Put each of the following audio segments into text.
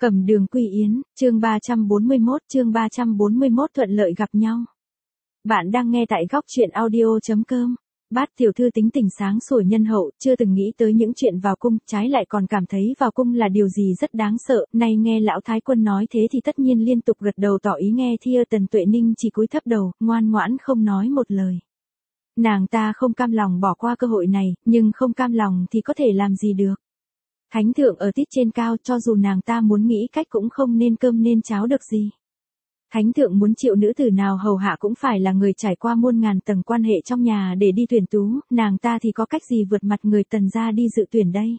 Cẩm Đường Quy Yến, chương 341 thuận lợi gặp nhau. Bạn đang nghe tại góc truyện audio.com. Bát tiểu thư tính tình sáng sủa nhân hậu, chưa từng nghĩ tới những chuyện vào cung, trái lại còn cảm thấy vào cung là điều gì rất đáng sợ. Nay nghe lão thái quân nói thế thì tất nhiên liên tục gật đầu tỏ ý nghe thia. Tần Tuệ Ninh chỉ cúi thấp đầu, ngoan ngoãn không nói một lời. Nàng ta không cam lòng bỏ qua cơ hội này, nhưng không cam lòng thì có thể làm gì được. Thánh thượng ở tít trên cao, cho dù nàng ta muốn nghĩ cách cũng không nên cơm nên cháo được gì. Thánh thượng muốn chịu nữ tử nào hầu hạ cũng phải là người trải qua muôn ngàn tầng quan hệ trong nhà để đi tuyển tú, nàng ta thì có cách gì vượt mặt người Tần gia đi dự tuyển đây.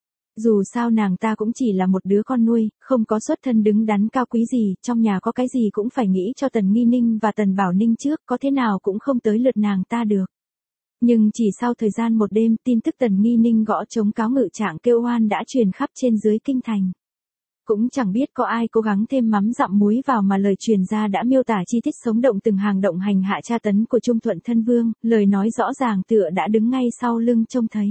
Dù sao nàng ta cũng chỉ là một đứa con nuôi, không có xuất thân đứng đắn cao quý gì, trong nhà có cái gì cũng phải nghĩ cho Tần Nghi Ninh và Tần Bảo Ninh trước, có thế nào cũng không tới lượt nàng ta được. Nhưng chỉ sau thời gian một đêm, tin tức Tần Nghi Ninh gõ trống cáo ngự trạng kêu oan đã truyền khắp trên dưới kinh thành. Cũng chẳng biết có ai cố gắng thêm mắm dặm muối vào mà lời truyền ra đã miêu tả chi tiết sống động từng hàng động hành hạ tra tấn của Trung Thuận Thân Vương, lời nói rõ ràng tựa đã đứng ngay sau lưng trông thấy.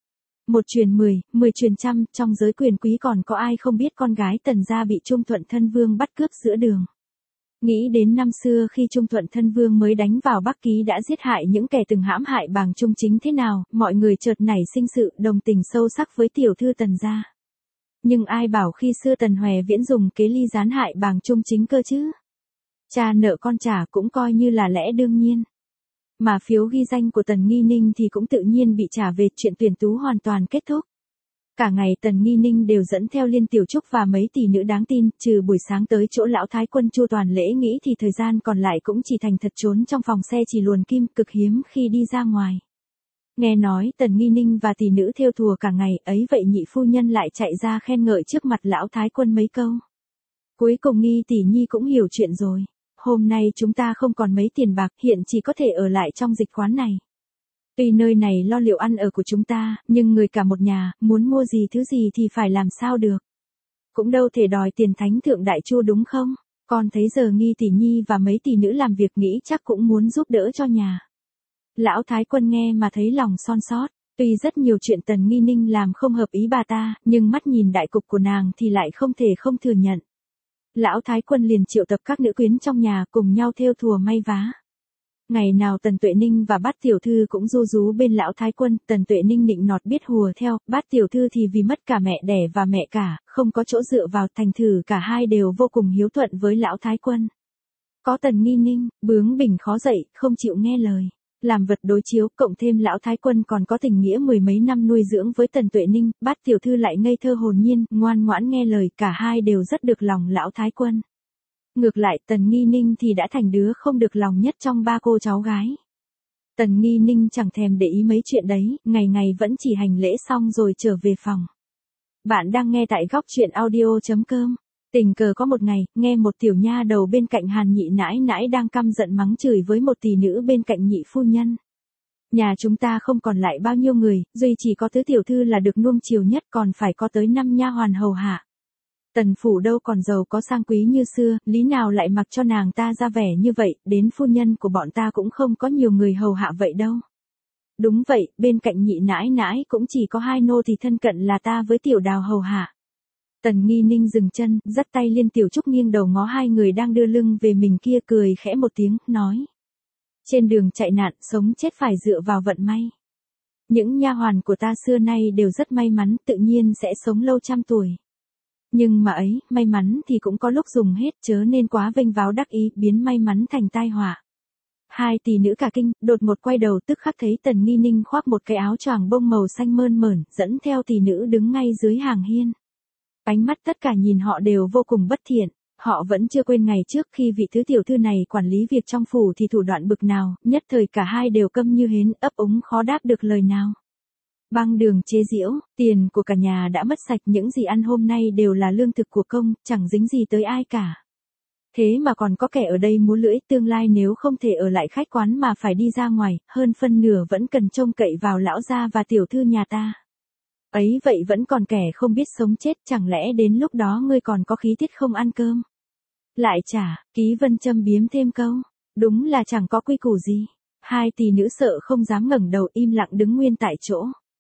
Một truyền 10, 10 truyền trăm, trong giới quyền quý còn có ai không biết con gái Tần gia bị Trung Thuận Thân Vương bắt cướp giữa đường. Nghĩ đến năm xưa khi Trung Thuận Thân Vương mới đánh vào Bắc Ký đã giết hại những kẻ từng hãm hại Bàng Trung Chính thế nào, mọi người chợt nảy sinh sự đồng tình sâu sắc với tiểu thư Tần gia. Nhưng ai bảo khi xưa Tần Hoè Viễn dùng kế ly gián hại Bàng Trung Chính cơ chứ? Cha nợ con trả cũng coi như là lẽ đương nhiên. Mà phiếu ghi danh của Tần Nghi Ninh thì cũng tự nhiên bị trả về, chuyện tuyển tú hoàn toàn kết thúc. Cả ngày Tần Nghi Ninh đều dẫn theo Liên Tiểu Trúc và mấy tỷ nữ đáng tin, trừ buổi sáng tới chỗ lão thái quân chu toàn lễ nghĩ thì thời gian còn lại cũng chỉ thành thật trốn trong phòng xe chỉ luồn kim, cực hiếm khi đi ra ngoài. Nghe nói Tần Nghi Ninh và tỷ nữ thêu thùa cả ngày, ấy vậy nhị phu nhân lại chạy ra khen ngợi trước mặt lão thái quân mấy câu. Cuối cùng Nghi tỷ nhi cũng hiểu chuyện rồi. Hôm nay chúng ta không còn mấy tiền bạc, hiện chỉ có thể ở lại trong dịch quán này. Tuy nơi này lo liệu ăn ở của chúng ta, nhưng người cả một nhà, muốn mua gì thứ gì thì phải làm sao được. Cũng đâu thể đòi tiền thánh thượng đại chu đúng không? Con thấy giờ Nghi tỷ nhi và mấy tỷ nữ làm việc nghĩ chắc cũng muốn giúp đỡ cho nhà. Lão thái quân nghe mà thấy lòng son sót, tuy rất nhiều chuyện Tần Nghi Ninh làm không hợp ý bà ta, nhưng mắt nhìn đại cục của nàng thì lại không thể không thừa nhận. Lão thái quân liền triệu tập các nữ quyến trong nhà cùng nhau thêu thùa may vá. Ngày nào Tần Tuệ Ninh và Bát tiểu thư cũng ru rú bên lão thái quân, Tần Tuệ Ninh nịnh nọt biết hùa theo, Bát tiểu thư thì vì mất cả mẹ đẻ và mẹ cả, không có chỗ dựa vào, thành thử cả hai đều vô cùng hiếu thuận với lão thái quân. Có Tần Nghi Ninh, bướng bỉnh khó dậy, không chịu nghe lời, làm vật đối chiếu, cộng thêm lão thái quân còn có tình nghĩa mười mấy năm nuôi dưỡng với Tần Tuệ Ninh, Bát tiểu thư lại ngây thơ hồn nhiên, ngoan ngoãn nghe lời, cả hai đều rất được lòng lão thái quân. Ngược lại Tần Nghi Ninh thì đã thành đứa không được lòng nhất trong ba cô cháu gái. Tần Nghi Ninh chẳng thèm để ý mấy chuyện đấy, ngày ngày vẫn chỉ hành lễ xong rồi trở về phòng. Bạn đang nghe tại góc truyện audio.com. Tình cờ có một ngày, nghe một tiểu nha đầu bên cạnh Hàn nhị nãi nãi đang căm giận mắng chửi với một tỷ nữ bên cạnh nhị phu nhân. Nhà chúng ta không còn lại bao nhiêu người, duy chỉ có tứ tiểu thư là được nuông chiều nhất, còn phải có tới 5 nha hoàn hầu hạ. Tần phủ đâu còn giàu có sang quý như xưa, lý nào lại mặc cho nàng ta ra vẻ như vậy, đến phu nhân của bọn ta cũng không có nhiều người hầu hạ vậy đâu. Đúng vậy, bên cạnh nhị nãi nãi cũng chỉ có hai nô thì thân cận là ta với tiểu đào hầu hạ. Tần Nghi Ninh dừng chân, dắt tay Liên Tiểu Trúc nghiêng đầu ngó hai người đang đưa lưng về mình kia, cười khẽ một tiếng, nói. Trên đường chạy nạn, sống chết phải dựa vào vận may. Những nha hoàn của ta xưa nay đều rất may mắn, tự nhiên sẽ sống lâu trăm tuổi. Nhưng mà ấy, may mắn thì cũng có lúc dùng hết, chớ nên quá vênh váo đắc ý, biến may mắn thành tai họa. Hai tỷ nữ cả kinh, đột một quay đầu tức khắc thấy Tần Nghi Ninh khoác một cái áo choàng bông màu xanh mơn mởn, dẫn theo tỷ nữ đứng ngay dưới hàng hiên. Ánh mắt tất cả nhìn họ đều vô cùng bất thiện, họ vẫn chưa quên ngày trước khi vị thứ tiểu thư này quản lý việc trong phủ thì thủ đoạn bực nào, nhất thời cả hai đều câm như hến, ấp úng khó đáp được lời nào. Băng đường chế giễu, tiền của cả nhà đã mất sạch, những gì ăn hôm nay đều là lương thực của công, chẳng dính gì tới ai cả. Thế mà còn có kẻ ở đây múa lưỡi, tương lai nếu không thể ở lại khách quán mà phải đi ra ngoài, hơn phân nửa vẫn cần trông cậy vào lão gia và tiểu thư nhà ta. Ấy vậy vẫn còn kẻ không biết sống chết, chẳng lẽ đến lúc đó ngươi còn có khí tiết không ăn cơm? Lại chả, Ký Vân châm biếm thêm câu, đúng là chẳng có quy củ gì. Hai tỷ nữ sợ không dám ngẩng đầu, im lặng đứng nguyên tại chỗ.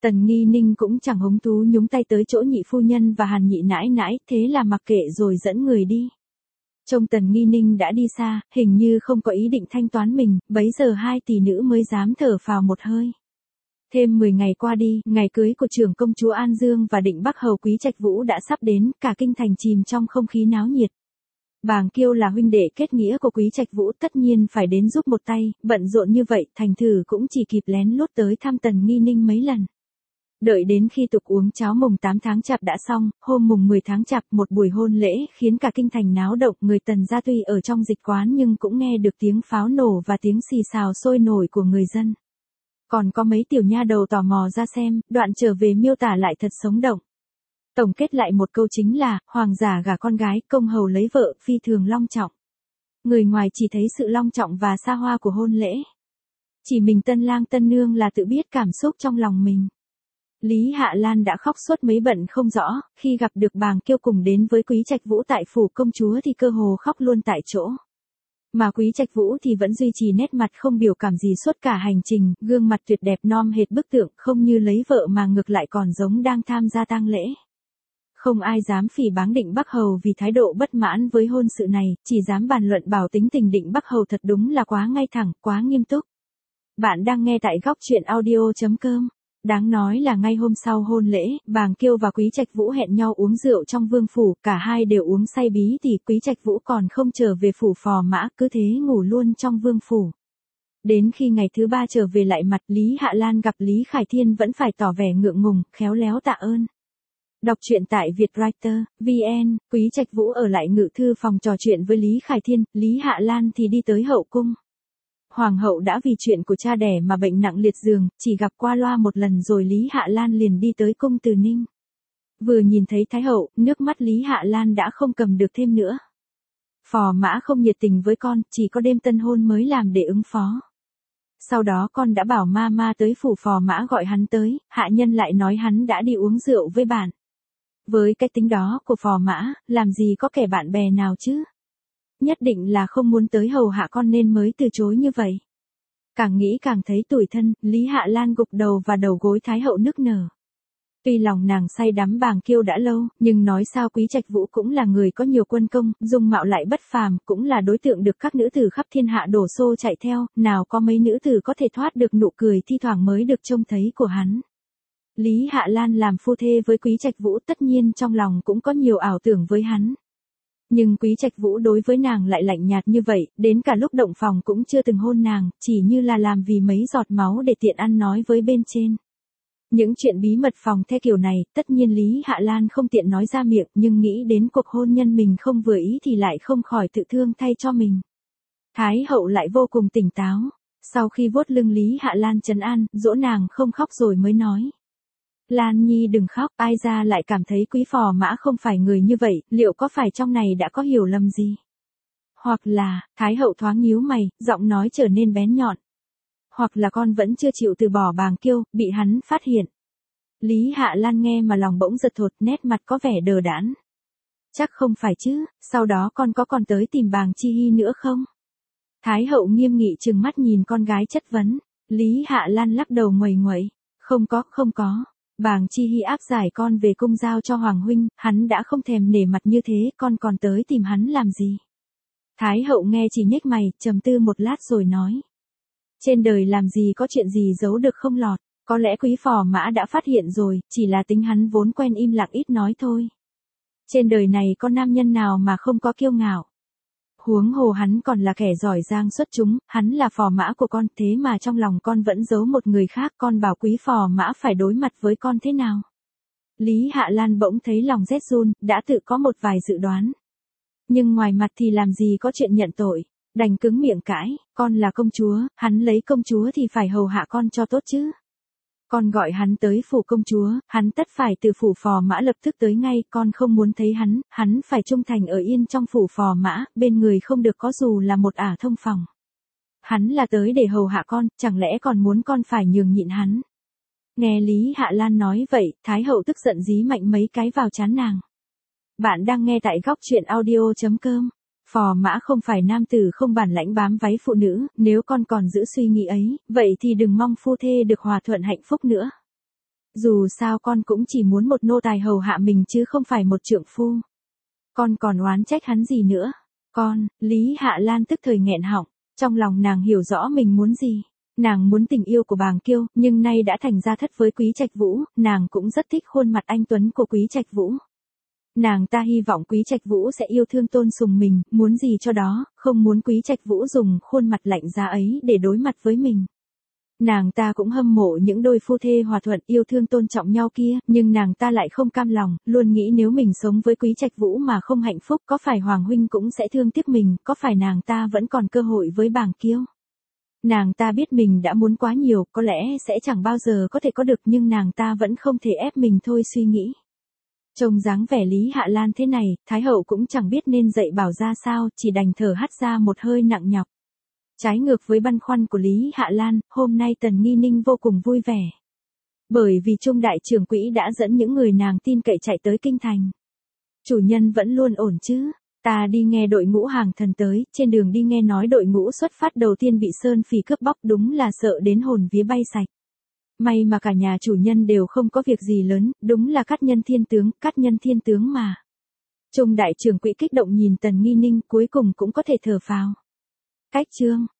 Tần Nghi Ninh cũng chẳng hứng thú nhúng tay tới chỗ nhị phu nhân và Hàn nhị nãi nãi, thế là mặc kệ rồi dẫn người đi. Trông Tần Nghi Ninh đã đi xa, hình như không có ý định thanh toán mình, bấy giờ hai tỷ nữ mới dám thở phào một hơi. Thêm 10 ngày qua đi, ngày cưới của trưởng công chúa An Dương và Định Bắc Hầu Quý Trạch Vũ đã sắp đến, cả kinh thành chìm trong không khí náo nhiệt. Bàng Kiêu là huynh đệ kết nghĩa của Quý Trạch Vũ tất nhiên phải đến giúp một tay, bận rộn như vậy, thành thử cũng chỉ kịp lén lút tới thăm Tần Nghi Ninh mấy lần. Đợi đến khi tục uống cháo mùng 8 tháng Chạp đã xong, hôm mùng 10 tháng Chạp một buổi hôn lễ khiến cả kinh thành náo động, người Tần gia tuy ở trong dịch quán nhưng cũng nghe được tiếng pháo nổ và tiếng xì xào sôi nổi của người dân. Còn có mấy tiểu nha đầu tò mò ra xem, đoạn trở về miêu tả lại thật sống động. Tổng kết lại một câu chính là, hoàng giả gả con gái, công hầu lấy vợ, phi thường long trọng. Người ngoài chỉ thấy sự long trọng và xa hoa của hôn lễ. Chỉ mình tân lang tân nương là tự biết cảm xúc trong lòng mình. Lý Hạ Lan đã khóc suốt mấy bận không rõ, khi gặp được Bàng Kiêu cùng đến với Quý Trạch Vũ tại phủ công chúa thì cơ hồ khóc luôn tại chỗ. Mà Quý Trạch Vũ thì vẫn duy trì nét mặt không biểu cảm gì suốt cả hành trình, gương mặt tuyệt đẹp non hệt bức tượng, không như lấy vợ mà ngược lại còn giống đang tham gia tang lễ. Không ai dám phỉ báng Định Bắc Hầu vì thái độ bất mãn với hôn sự này, chỉ dám bàn luận bảo tính tình Định Bắc Hầu thật đúng là quá ngay thẳng, quá nghiêm túc. Bạn đang nghe tại góc truyện audio.com. Đáng nói là ngay hôm sau hôn lễ, Bàng Kiêu và Quý Trạch Vũ hẹn nhau uống rượu trong vương phủ, cả hai đều uống say bí thì Quý Trạch Vũ còn không trở về phủ Phò Mã, cứ thế ngủ luôn trong vương phủ. Đến khi ngày thứ ba trở về lại mặt Lý Hạ Lan gặp Lý Khải Thiên vẫn phải tỏ vẻ ngượng ngùng, khéo léo tạ ơn. Đọc truyện tại Vietwriter, VN, Quý Trạch Vũ ở lại ngự thư phòng trò chuyện với Lý Khải Thiên, Lý Hạ Lan thì đi tới hậu cung. Hoàng hậu đã vì chuyện của cha đẻ mà bệnh nặng liệt giường, chỉ gặp qua loa một lần rồi Lý Hạ Lan liền đi tới cung Từ Ninh. Vừa nhìn thấy Thái hậu, nước mắt Lý Hạ Lan đã không cầm được thêm nữa. Phò Mã không nhiệt tình với con, chỉ có đêm tân hôn mới làm để ứng phó. Sau đó con đã bảo ma tới phủ Phò Mã gọi hắn tới, hạ nhân lại nói hắn đã đi uống rượu với bạn. Với cái tính đó của Phò Mã, làm gì có kẻ bạn bè nào chứ? Nhất định là không muốn tới hầu hạ con nên mới từ chối như vậy. Càng nghĩ càng thấy tủi thân, Lý Hạ Lan gục đầu và đầu gối Thái hậu nức nở. Tuy lòng nàng say đắm Bàng Kiêu đã lâu, nhưng nói sao Quý Trạch Vũ cũng là người có nhiều quân công, dung mạo lại bất phàm, cũng là đối tượng được các nữ tử khắp thiên hạ đổ xô chạy theo, nào có mấy nữ tử có thể thoát được nụ cười thi thoảng mới được trông thấy của hắn. Lý Hạ Lan làm phu thê với Quý Trạch Vũ tất nhiên trong lòng cũng có nhiều ảo tưởng với hắn. Nhưng Quý Trạch Vũ đối với nàng lại lạnh nhạt như vậy, đến cả lúc động phòng cũng chưa từng hôn nàng, chỉ như là làm vì mấy giọt máu để tiện ăn nói với bên trên. Những chuyện bí mật phòng the kiểu này, tất nhiên Lý Hạ Lan không tiện nói ra miệng, nhưng nghĩ đến cuộc hôn nhân mình không vừa ý thì lại không khỏi tự thương thay cho mình. Thái hậu lại vô cùng tỉnh táo, sau khi vuốt lưng Lý Hạ Lan trấn an, dỗ nàng không khóc rồi mới nói. Lan Nhi đừng khóc, ai ra lại cảm thấy Quý Phò Mã không phải người như vậy, liệu có phải trong này đã có hiểu lầm gì? Hoặc là, Thái hậu thoáng nhíu mày, giọng nói trở nên bén nhọn. Hoặc là con vẫn chưa chịu từ bỏ Bàng Kiêu, bị hắn phát hiện. Lý Hạ Lan nghe mà lòng bỗng giật thột, nét mặt có vẻ đờ đẫn. Chắc không phải chứ, sau đó con có còn tới tìm Bàng Chi Hy nữa không? Thái hậu nghiêm nghị trừng mắt nhìn con gái chất vấn. Lý Hạ Lan lắc đầu nguầy nguậy. Không có. Bàng Chi Hy áp giải con về cung giao cho Hoàng huynh, hắn đã không thèm nể mặt như thế, con còn tới tìm hắn làm gì? Thái hậu nghe chỉ nhếch mày, trầm tư một lát rồi nói. Trên đời làm gì có chuyện gì giấu được không lọt, có lẽ Quý Phò Mã đã phát hiện rồi, chỉ là tính hắn vốn quen im lặng ít nói thôi. Trên đời này có nam nhân nào mà không có kiêu ngạo. Huống hồ hắn còn là kẻ giỏi giang xuất chúng, hắn là phò mã của con, thế mà trong lòng con vẫn giấu một người khác, con bảo Quý Phò Mã phải đối mặt với con thế nào? Lý Hạ Lan bỗng thấy lòng rét run, đã tự có một vài dự đoán. Nhưng ngoài mặt thì làm gì có chuyện nhận tội, đành cứng miệng cãi, con là công chúa, hắn lấy công chúa thì phải hầu hạ con cho tốt chứ. Con gọi hắn tới phủ công chúa, hắn tất phải từ phủ Phò Mã lập tức tới ngay, con không muốn thấy hắn phải trung thành ở yên trong phủ Phò Mã, bên người không được có dù là một ả thông phòng. Hắn là tới để hầu hạ con, chẳng lẽ còn muốn con phải nhường nhịn hắn. Nghe Lý Hạ Lan nói vậy, Thái hậu tức giận dí mạnh mấy cái vào trán nàng. Bạn đang nghe tại góc truyện audio.com. Phò Mã không phải nam tử không bản lãnh bám váy phụ nữ, nếu con còn giữ suy nghĩ ấy, vậy thì đừng mong phu thê được hòa thuận hạnh phúc nữa. Dù sao con cũng chỉ muốn một nô tài hầu hạ mình chứ không phải một trượng phu. Con còn oán trách hắn gì nữa? Con, Lý Hạ Lan tức thời nghẹn họng, trong lòng nàng hiểu rõ mình muốn gì. Nàng muốn tình yêu của Bàng Kiêu, nhưng nay đã thành ra thất với Quý Trạch Vũ, nàng cũng rất thích khuôn mặt anh tuấn của Quý Trạch Vũ. Nàng ta hy vọng Quý Trạch Vũ sẽ yêu thương tôn sùng mình, muốn gì cho đó, không muốn Quý Trạch Vũ dùng khuôn mặt lạnh giá ấy để đối mặt với mình. Nàng ta cũng hâm mộ những đôi phu thê hòa thuận yêu thương tôn trọng nhau kia, nhưng nàng ta lại không cam lòng, luôn nghĩ nếu mình sống với Quý Trạch Vũ mà không hạnh phúc, có phải Hoàng huynh cũng sẽ thương tiếc mình, có phải nàng ta vẫn còn cơ hội với Bàng Kiêu. Nàng ta biết mình đã muốn quá nhiều, có lẽ sẽ chẳng bao giờ có thể có được, nhưng nàng ta vẫn không thể ép mình thôi suy nghĩ. Trông dáng vẻ Lý Hạ Lan thế này, Thái hậu cũng chẳng biết nên dạy bảo ra sao, chỉ đành thở hắt ra một hơi nặng nhọc. Trái ngược với băn khoăn của Lý Hạ Lan, hôm nay Tần Nghi Ninh vô cùng vui vẻ. Bởi vì Trung đại trưởng quỹ đã dẫn những người nàng tin cậy chạy tới kinh thành. Chủ nhân vẫn luôn ổn chứ? Ta đi nghe đội ngũ hàng thần tới, trên đường đi nghe nói đội ngũ xuất phát đầu tiên bị Sơn Phỉ cướp bóc, đúng là sợ đến hồn vía bay sạch. May mà cả nhà chủ nhân đều không có việc gì lớn, đúng là cát nhân thiên tướng mà. Trung đại trưởng quỹ kích động nhìn Tần Nghi Ninh, cuối cùng cũng có thể thở phào. Cách chương